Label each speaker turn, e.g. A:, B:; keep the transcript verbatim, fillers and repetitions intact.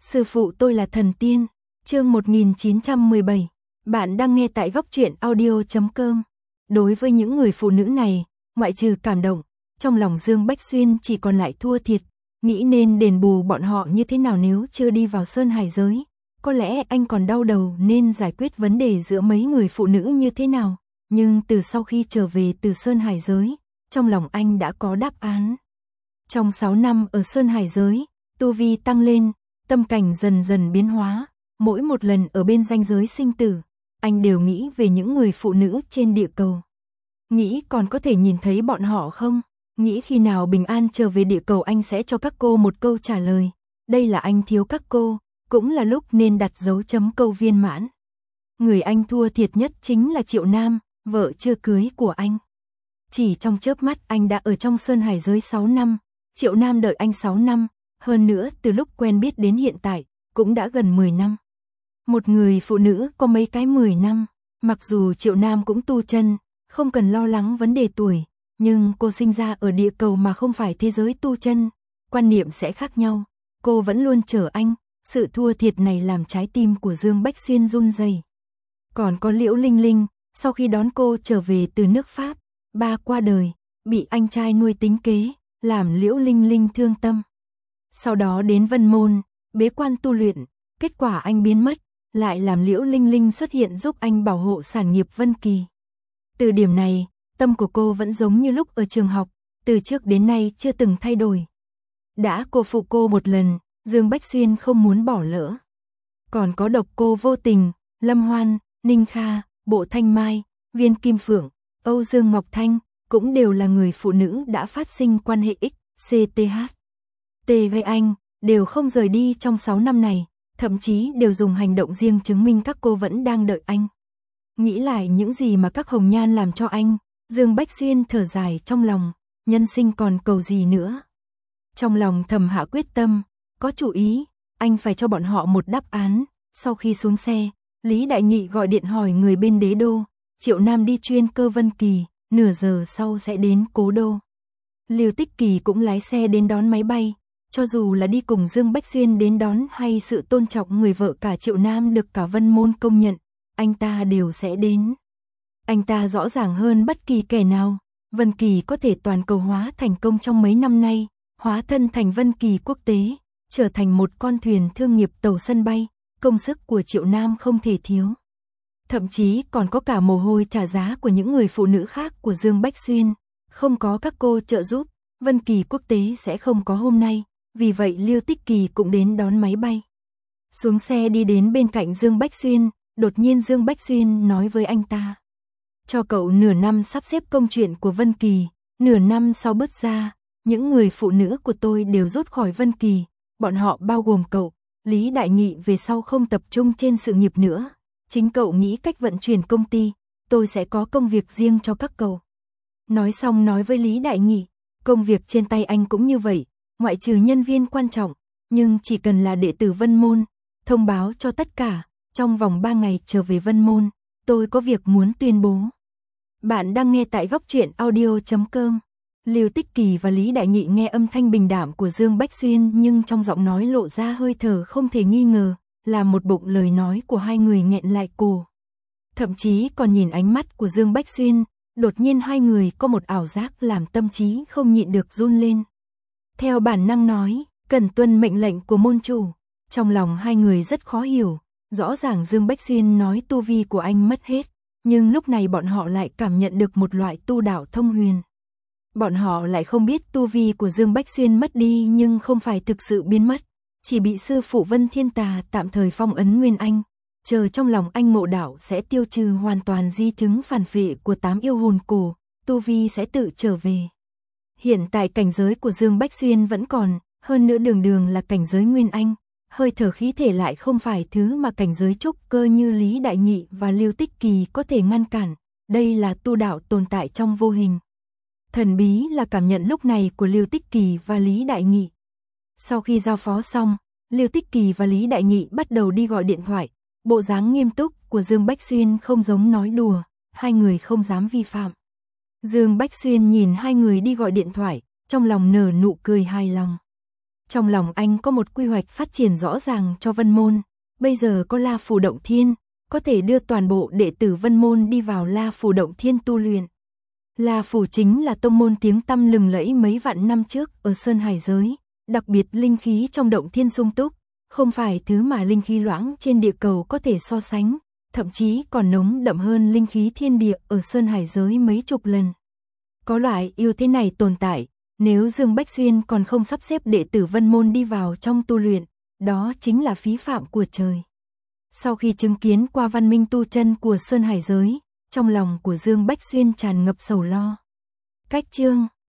A: Sư phụ tôi là thần tiên. Chương một nghìn chín trăm mười bảy. Bạn đang nghe tại góc truyện audio chấm com. Đối với những người phụ nữ này, ngoại trừ cảm động, trong lòng Dương Bách Xuyên chỉ còn lại thua thiệt, nghĩ nên đền bù bọn họ như thế nào nếu chưa đi vào sơn hải giới. Có lẽ anh còn đau đầu nên giải quyết vấn đề giữa mấy người phụ nữ như thế nào, nhưng từ sau khi trở về từ sơn hải giới, trong lòng anh đã có đáp án. Trong sáu năm ở sơn hải giới, tu vi tăng lên, tâm cảnh dần dần biến hóa, mỗi một lần ở bên ranh giới sinh tử, anh đều nghĩ về những người phụ nữ trên địa cầu. Nghĩ còn có thể nhìn thấy bọn họ không? Nghĩ khi nào bình an trở về địa cầu anh sẽ cho các cô một câu trả lời. Đây là anh thiếu các cô, cũng là lúc nên đặt dấu chấm câu viên mãn. Người anh thua thiệt nhất chính là Triệu Nam, vợ chưa cưới của anh. Chỉ trong chớp mắt anh đã ở trong sơn hải giới sáu năm, Triệu Nam đợi anh sáu năm, hơn nữa từ lúc quen biết đến hiện tại, cũng đã gần mười năm. Một người phụ nữ có mấy cái mười năm, mặc dù Triệu Nam cũng tu chân, không cần lo lắng vấn đề tuổi, nhưng cô sinh ra ở địa cầu mà không phải thế giới tu chân, quan niệm sẽ khác nhau, cô vẫn luôn chờ anh, sự thua thiệt này làm trái tim của Dương Bách Xuyên run rẩy. Còn có Liễu Linh Linh, sau khi đón cô trở về từ nước Pháp, ba qua đời, bị anh trai nuôi tính kế, làm Liễu Linh Linh thương tâm. Sau đó đến Vân Môn, bế quan tu luyện, kết quả anh biến mất, lại làm Liễu Linh Linh xuất hiện giúp anh bảo hộ sản nghiệp Vân Kỳ. Từ điểm này, tâm của cô vẫn giống như lúc ở trường học, từ trước đến nay chưa từng thay đổi. Đã cô phụ cô một lần, Dương Bách Xuyên không muốn bỏ lỡ. Còn có độc cô Vô Tình, Lâm Hoan, Ninh Kha, Bộ Thanh Mai, Viên Kim Phượng, Âu Dương Ngọc Thanh, cũng đều là người phụ nữ đã phát sinh quan hệ X, C T H. T với anh, đều không rời đi trong sáu năm này, thậm chí đều dùng hành động riêng chứng minh các cô vẫn đang đợi anh. Nghĩ lại những gì mà các hồng nhan làm cho anh, Dương Bách Xuyên thở dài trong lòng, nhân sinh còn cầu gì nữa. Trong lòng thầm hạ quyết tâm, có chủ ý, anh phải cho bọn họ một đáp án. Sau khi xuống xe, Lý Đại Nghị gọi điện hỏi người bên đế đô, Triệu Nam đi chuyên cơ Vân Kỳ, nửa giờ sau sẽ đến cố đô. Lưu Tích Kỳ cũng lái xe đến đón máy bay, cho dù là đi cùng Dương Bách Xuyên đến đón hay sự tôn trọng người vợ cả Triệu Nam được cả Vân Môn công nhận, anh ta đều sẽ đến. Anh ta rõ ràng hơn bất kỳ kẻ nào, Vân Kỳ có thể toàn cầu hóa thành công trong mấy năm nay, hóa thân thành Vân Kỳ quốc tế, trở thành một con thuyền thương nghiệp tàu sân bay, công sức của Triệu Nam không thể thiếu. Thậm chí còn có cả mồ hôi trả giá của những người phụ nữ khác của Dương Bách Xuyên, không có các cô trợ giúp, Vân Kỳ quốc tế sẽ không có hôm nay, vì vậy Lưu Tích Kỳ cũng đến đón máy bay. Xuống xe đi đến bên cạnh Dương Bách Xuyên, đột nhiên Dương Bách Xuyên nói với anh ta. Cho cậu nửa năm sắp xếp công chuyện của Vân Kỳ, nửa năm sau bớt ra, những người phụ nữ của tôi đều rút khỏi Vân Kỳ, bọn họ bao gồm cậu, Lý Đại Nghị về sau không tập trung trên sự nghiệp nữa, chính cậu nghĩ cách vận chuyển công ty, tôi sẽ có công việc riêng cho các cậu. Nói xong nói với Lý Đại Nghị, công việc trên tay anh cũng như vậy, ngoại trừ nhân viên quan trọng, nhưng chỉ cần là đệ tử Vân Môn, thông báo cho tất cả, trong vòng ba ngày trở về Vân Môn, tôi có việc muốn tuyên bố. Bạn đang nghe tại góc truyện audio chấm com. Lưu Tích Kỳ và Lý Đại Nghị nghe âm thanh bình đạm của Dương Bách Xuyên nhưng trong giọng nói lộ ra hơi thở không thể nghi ngờ, là một bụng lời nói của hai người nghẹn lại cổ. Thậm chí còn nhìn ánh mắt của Dương Bách Xuyên, đột nhiên hai người có một ảo giác làm tâm trí không nhịn được run lên. Theo bản năng nói, cần tuân mệnh lệnh của môn chủ, trong lòng hai người rất khó hiểu, rõ ràng Dương Bách Xuyên nói tu vi của anh mất hết, nhưng lúc này bọn họ lại cảm nhận được một loại tu đạo thông huyền. Bọn họ lại không biết tu vi của Dương Bách Xuyên mất đi nhưng không phải thực sự biến mất, chỉ bị sư phụ Vân Thiên Tà tạm thời phong ấn nguyên anh, chờ trong lòng anh ngộ đạo sẽ tiêu trừ hoàn toàn di chứng phản phệ của tám yêu hồn cổ, tu vi sẽ tự trở về. Hiện tại cảnh giới của Dương Bách Xuyên vẫn còn, hơn nữa đường đường là cảnh giới nguyên anh, hơi thở khí thể lại không phải thứ mà cảnh giới trúc cơ như Lý Đại Nghị và Lưu Tích Kỳ có thể ngăn cản, đây là tu đạo tồn tại trong vô hình. Thần bí là cảm nhận lúc này của Lưu Tích Kỳ và Lý Đại Nghị. Sau khi giao phó xong, Lưu Tích Kỳ và Lý Đại Nghị bắt đầu đi gọi điện thoại, bộ dáng nghiêm túc của Dương Bách Xuyên không giống nói đùa, hai người không dám vi phạm. Dương Bách Xuyên nhìn hai người đi gọi điện thoại, trong lòng nở nụ cười hài lòng. Trong lòng anh có một quy hoạch phát triển rõ ràng cho Vân Môn, bây giờ có La Phủ Động Thiên, có thể đưa toàn bộ đệ tử Vân Môn đi vào La Phủ Động Thiên tu luyện. La Phủ chính là tông môn tiếng tăm lừng lẫy mấy vạn năm trước ở Sơn Hải giới, đặc biệt linh khí trong Động Thiên sung túc, không phải thứ mà linh khí loãng trên địa cầu có thể so sánh, thậm chí còn nồng đậm hơn linh khí thiên địa ở Sơn Hải giới mấy chục lần. Có loại ưu thế này tồn tại, nếu Dương Bách Xuyên còn không sắp xếp đệ tử Vân Môn đi vào trong tu luyện, đó chính là phí phạm của trời. Sau khi chứng kiến qua văn minh tu chân của Sơn Hải giới, trong lòng của Dương Bách Xuyên tràn ngập sầu lo. Cách chương